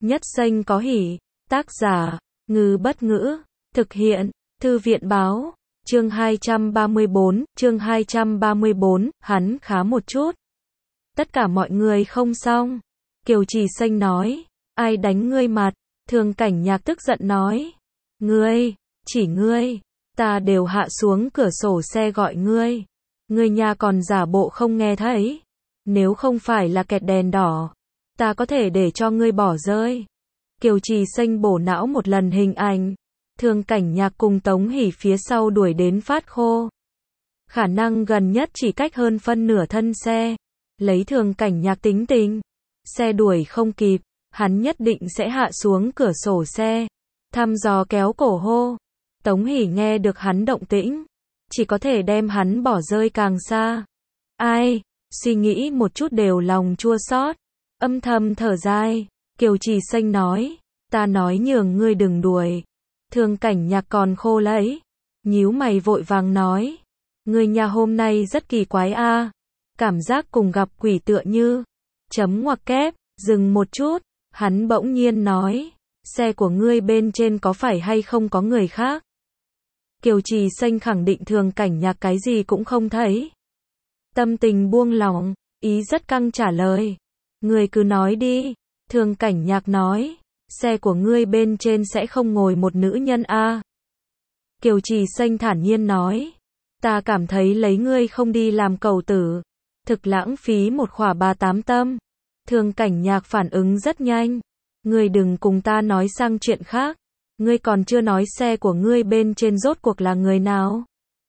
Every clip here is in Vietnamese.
Nhất Xanh có hỉ. Tác giả, Ngư Bất Ngữ. Thực hiện, Thư viện Báo. Chương 234, hắn khá một chút. Tất cả mọi người không xong. Kiều Trì Xanh nói, ai đánh ngươi mặt? Thường Cảnh Nhạc tức giận nói, ngươi, chỉ ngươi, ta đều hạ xuống cửa sổ xe gọi ngươi. Ngươi nhà còn giả bộ không nghe thấy. Nếu không phải là kẹt đèn đỏ, ta có thể để cho ngươi bỏ rơi. Kiều Trì Xanh bổ não một lần hình ảnh. Thường Cảnh Nhạc cùng Tống Hỷ phía sau đuổi đến phát khô. Khả năng gần nhất chỉ cách hơn phân nửa thân xe. Lấy Thường Cảnh Nhạc tính tình, xe đuổi không kịp, hắn nhất định sẽ hạ xuống cửa sổ xe, thăm dò kéo cổ hô. Tống Hỷ nghe được hắn động tĩnh, chỉ có thể đem hắn bỏ rơi càng xa. Ai, suy nghĩ một chút đều lòng chua xót, âm thầm thở dài. Kiều Trì Xanh nói, ta nói nhường ngươi đừng đuổi. Thường Cảnh Nhạc còn khô lấy, nhíu mày vội vàng nói, ngươi nhà hôm nay rất kỳ quái a, cảm giác cùng gặp quỷ tựa như. Chấm ngoặc kép, dừng một chút, hắn bỗng nhiên nói, xe của ngươi bên trên có phải hay không có người khác? Kiều Trì Xanh khẳng định Thường Cảnh Nhạc cái gì cũng không thấy. Tâm tình buông lỏng, ý rất căng trả lời, ngươi cứ nói đi. Thường Cảnh Nhạc nói, xe của ngươi bên trên sẽ không ngồi một nữ nhân a. Kiều Trì Xanh thản nhiên nói, ta cảm thấy lấy ngươi không đi làm cầu tử, thực lãng phí một khỏa bà tám tâm. Thường Cảnh Nhạc phản ứng rất nhanh, ngươi đừng cùng ta nói sang chuyện khác, ngươi còn chưa nói xe của ngươi bên trên rốt cuộc là người nào.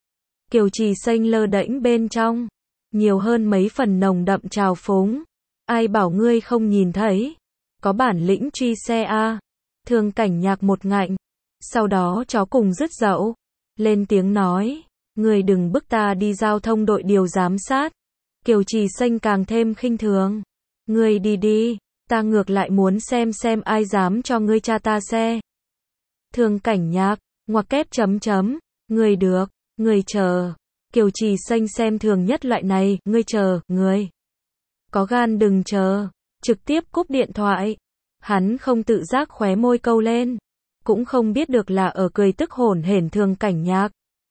Kiều Trì Xanh lơ đễnh bên trong, nhiều hơn mấy phần nồng đậm trào phúng, ai bảo ngươi không nhìn thấy, có bản lĩnh truy xe a. Thường Cảnh Nhạc một ngạnh, sau đó chó cùng dứt dậu, lên tiếng nói, ngươi đừng bức ta đi giao thông đội điều giám sát. Kiều Trì Xanh càng thêm khinh thường, ngươi đi đi, ta ngược lại muốn xem ai dám cho ngươi tra ta xe. Thường Cảnh Nhạc, ngoặc kép chấm chấm, ngươi được, ngươi chờ. Kiều Trì Xanh xem thường nhất loại này, ngươi chờ, ngươi có gan đừng chờ, trực tiếp cúp điện thoại. Hắn không tự giác khóe môi câu lên, cũng không biết được là ở cười tức hổn hển Thường Cảnh Nhạc,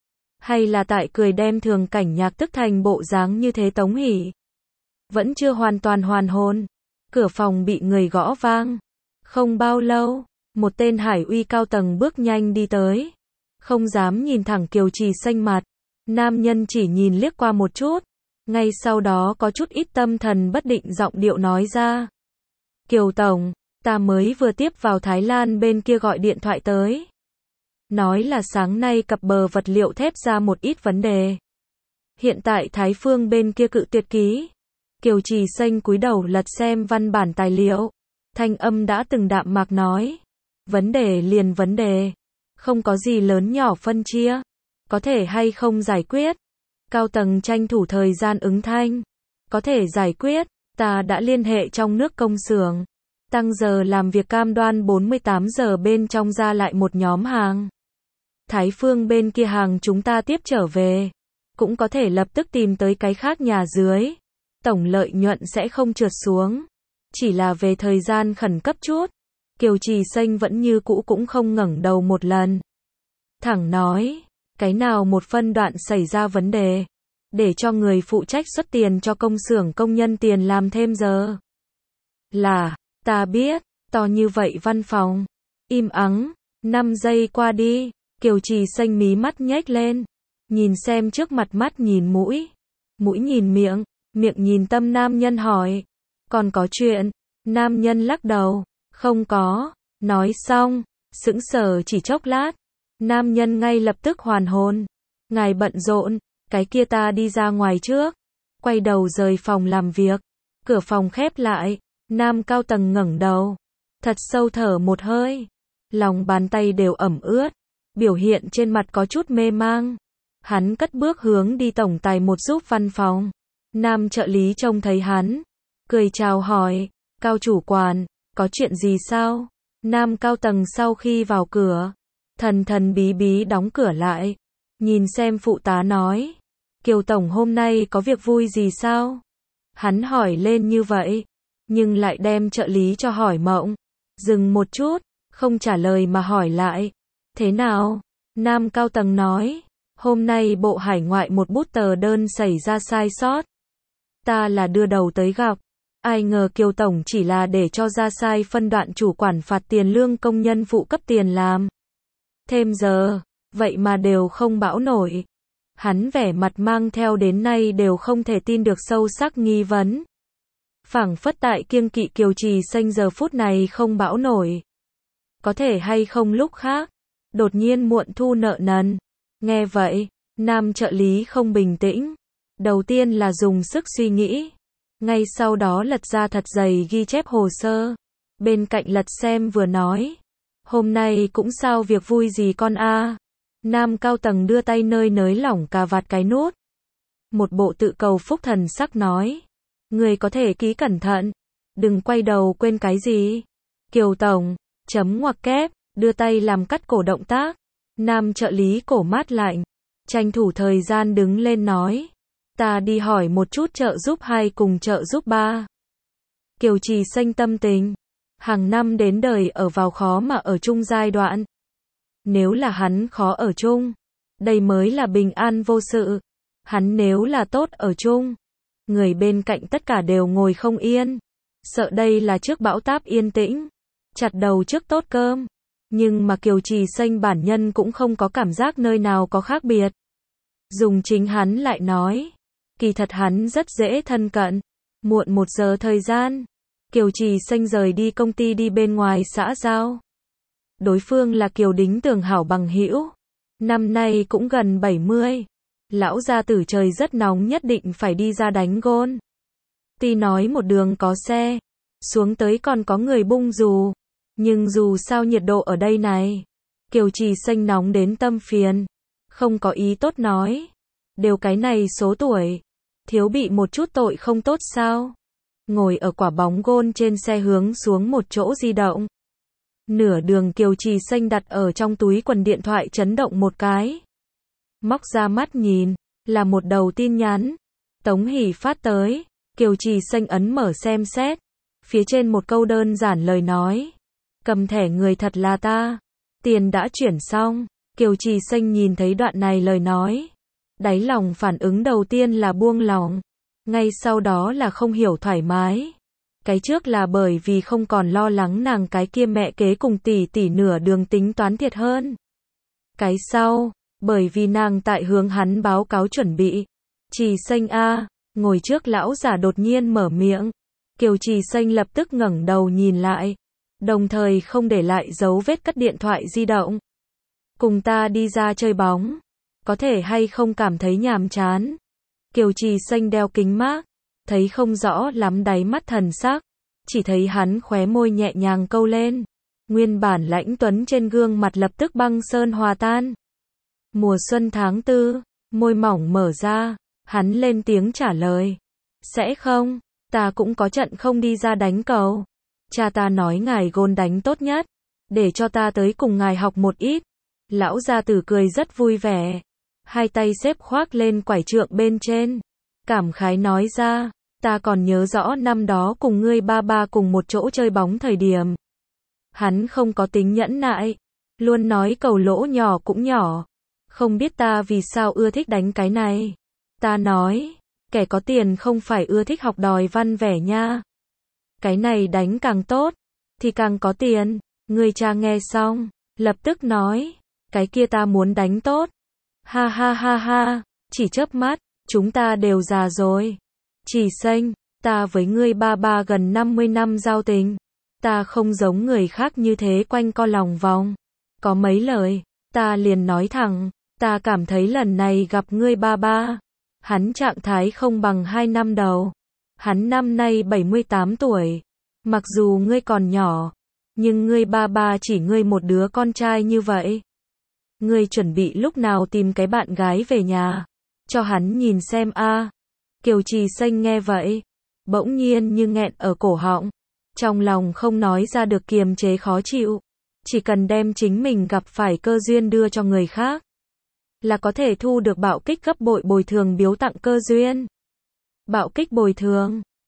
hay là tại cười đem Thường Cảnh Nhạc tức thành bộ dáng như thế. Tống Hỷ vẫn chưa hoàn toàn hoàn hồn, cửa phòng bị người gõ vang. Không bao lâu, một tên hải uy cao tầng bước nhanh đi tới, không dám nhìn thẳng Kiều Trì Xanh mặt. Nam nhân chỉ nhìn liếc qua một chút, ngay sau đó có chút ít tâm thần bất định giọng điệu nói ra, Kiều tổng, ta mới vừa tiếp vào Thái Lan bên kia gọi điện thoại tới, nói là sáng nay cặp bờ vật liệu thép ra một ít vấn đề. Hiện tại Thái Phương bên kia cự tuyệt ký. Kiều Trì Xanh cúi đầu lật xem văn bản tài liệu, thanh âm đã từng đạm mạc nói, vấn đề liền vấn đề, không có gì lớn nhỏ phân chia, có thể hay không giải quyết. Cao tầng tranh thủ thời gian ứng thanh, có thể giải quyết, ta đã liên hệ trong nước công xưởng, tăng giờ làm việc cam đoan 48 giờ bên trong ra lại một nhóm hàng. Thái Phương bên kia hàng chúng ta tiếp trở về, cũng có thể lập tức tìm tới cái khác nhà dưới, tổng lợi nhuận sẽ không trượt xuống, chỉ là về thời gian khẩn cấp chút. Kiều Trì Xanh vẫn như cũ cũng không ngẩng đầu một lần, thẳng nói, cái nào một phân đoạn xảy ra vấn đề, để cho người phụ trách xuất tiền cho công xưởng công nhân tiền làm thêm giờ. Là, ta biết, to như vậy văn phòng. Im ắng, 5 giây qua đi, Kiều Trì Xanh mí mắt nhếch lên, nhìn xem trước mặt, mắt nhìn mũi, mũi nhìn miệng, miệng nhìn tâm. Nam nhân hỏi, còn có chuyện? Nam nhân lắc đầu, không có. Nói xong, sững sờ chỉ chốc lát, nam nhân ngay lập tức hoàn hồn, ngài bận rộn, cái kia ta đi ra ngoài trước. Quay đầu rời phòng làm việc, cửa phòng khép lại, nam cao tầng ngẩng đầu, thật sâu thở một hơi, lòng bàn tay đều ẩm ướt, biểu hiện trên mặt có chút mê mang. Hắn cất bước hướng đi tổng tài một giúp văn phòng. Nam trợ lý trông thấy hắn, cười chào hỏi, cao chủ quản, có chuyện gì sao? Nam cao tầng sau khi vào cửa, thần thần bí bí đóng cửa lại, nhìn xem phụ tá nói, Kiều tổng hôm nay có việc vui gì sao? Hắn hỏi lên như vậy, nhưng lại đem trợ lý cho hỏi mộng. Dừng một chút, không trả lời mà hỏi lại. Thế nào? Nam cao tầng nói. Hôm nay Bộ Hải ngoại một bút tờ đơn xảy ra sai sót. Ta là đưa đầu tới gặp. Ai ngờ Kiều Tổng chỉ là để cho ra sai phân đoạn chủ quản phạt tiền lương công nhân phụ cấp tiền làm. Thêm giờ, vậy mà đều không bão nổi. Hắn vẻ mặt mang theo đến nay đều không thể tin được sâu sắc nghi vấn. Phảng phất tại kiêng kỵ Kiều Trì Xanh giờ phút này không bão nổi. Có thể hay không lúc khác, đột nhiên muộn thu nợ nần. Nghe vậy, nam trợ lý không bình tĩnh. Đầu tiên là dùng sức suy nghĩ. Ngay sau đó lật ra thật dày ghi chép hồ sơ. Bên cạnh lật xem vừa nói. Hôm nay cũng sao việc vui gì con a? Nam cao tầng đưa tay nơi nới lỏng cà vạt cái nút. Một bộ tự cầu phúc thần sắc nói. Người có thể ký cẩn thận. Đừng quay đầu quên cái gì. Kiều Tổng, chấm ngoặc kép, đưa tay làm cắt cổ động tác. Nam trợ lý cổ mát lạnh. Tranh thủ thời gian đứng lên nói. Ta đi hỏi một chút trợ giúp 2 cùng trợ giúp 3. Kiều Trì Xanh tâm tình. Hàng năm đến đời ở vào khó mà ở chung giai đoạn. Nếu là hắn khó ở chung, đây mới là bình an vô sự. Hắn nếu là tốt ở chung, người bên cạnh tất cả đều ngồi không yên. Sợ đây là trước bão táp yên tĩnh, chặt đầu trước tốt cơm. Nhưng mà Kiều Trì Xanh bản nhân cũng không có cảm giác nơi nào có khác biệt. Dùng chính hắn lại nói. Kỳ thật hắn rất dễ thân cận. Muộn 1 giờ thời gian, Kiều Trì Xanh rời đi công ty đi bên ngoài xã giao. Đối phương là Kiều Đính Tường hảo bằng hữu. Năm nay cũng gần 70. Lão gia tử trời rất nóng nhất định phải đi ra đánh gôn. Tuy nói một đường có xe, xuống tới còn có người bung dù. Nhưng dù sao nhiệt độ ở đây này, Kiều Trì Xanh nóng đến tâm phiền. Không có ý tốt nói. Đều cái này số tuổi, thiếu bị một chút tội không tốt sao? Ngồi ở quả bóng gôn trên xe hướng xuống một chỗ di động. Nửa đường Kiều Trì Xanh đặt ở trong túi quần điện thoại chấn động một cái. Móc ra mắt nhìn, là một đầu tin nhắn. Tống Hỷ phát tới. Kiều Trì Xanh ấn mở xem xét. Phía trên một câu đơn giản lời nói. Cầm thẻ người thật là ta. Tiền đã chuyển xong. Kiều Trì Xanh nhìn thấy đoạn này lời nói. Đáy lòng phản ứng đầu tiên là buông lỏng. Ngay sau đó là không hiểu thoải mái. Cái trước là bởi vì không còn lo lắng nàng cái kia mẹ kế cùng tỷ tỷ nửa đường tính toán thiệt hơn. Cái sau, bởi vì nàng tại hướng hắn báo cáo chuẩn bị. Trì Xanh a, ngồi trước lão giả đột nhiên mở miệng. Kiều Trì Xanh lập tức ngẩng đầu nhìn lại. Đồng thời không để lại dấu vết cất điện thoại di động. Cùng ta đi ra chơi bóng. Có thể hay không cảm thấy nhàm chán. Kiều Trì Xanh đeo kính mát. Thấy không rõ lắm đáy mắt thần sắc. Chỉ thấy hắn khóe môi nhẹ nhàng câu lên. Nguyên bản lãnh tuấn trên gương mặt lập tức băng sơn hòa tan. Mùa xuân tháng 4, môi mỏng mở ra. Hắn lên tiếng trả lời. Sẽ không, ta cũng có trận không đi ra đánh cầu. Cha ta nói ngài gôn đánh tốt nhất. Để cho ta tới cùng ngài học một ít. Lão gia tử cười rất vui vẻ. Hai tay xếp khoác lên quải trượng bên trên. Cảm khái nói ra. Ta còn nhớ rõ năm đó cùng ngươi ba ba cùng một chỗ chơi bóng thời điểm. Hắn không có tính nhẫn nại. Luôn nói cầu lỗ nhỏ cũng nhỏ. Không biết ta vì sao ưa thích đánh cái này. Ta nói. Kẻ có tiền không phải ưa thích học đòi văn vẻ nha. Cái này đánh càng tốt. Thì càng có tiền. Người cha nghe xong. Lập tức nói. Cái kia ta muốn đánh tốt. Ha ha ha ha. Chỉ chớp mắt. Chúng ta đều già rồi. Trì Xanh, ta với ngươi ba ba gần 50 năm giao tình. Ta không giống người khác như thế quanh co lòng vòng. Có mấy lời, ta liền nói thẳng. Ta cảm thấy lần này gặp ngươi ba ba. Hắn trạng thái không bằng 2 năm đầu. Hắn năm nay 78 tuổi. Mặc dù ngươi còn nhỏ. Nhưng ngươi ba ba chỉ ngươi một đứa con trai như vậy. Ngươi chuẩn bị lúc nào tìm cái bạn gái về nhà. Cho hắn nhìn xem a. Kiều Trì Xanh nghe vậy. Bỗng nhiên như nghẹn ở cổ họng. Trong lòng không nói ra được kiềm chế khó chịu. Chỉ cần đem chính mình gặp phải cơ duyên đưa cho người khác. Là có thể thu được bạo kích gấp bội bồi thường biếu tặng cơ duyên. Bạo kích bồi thường.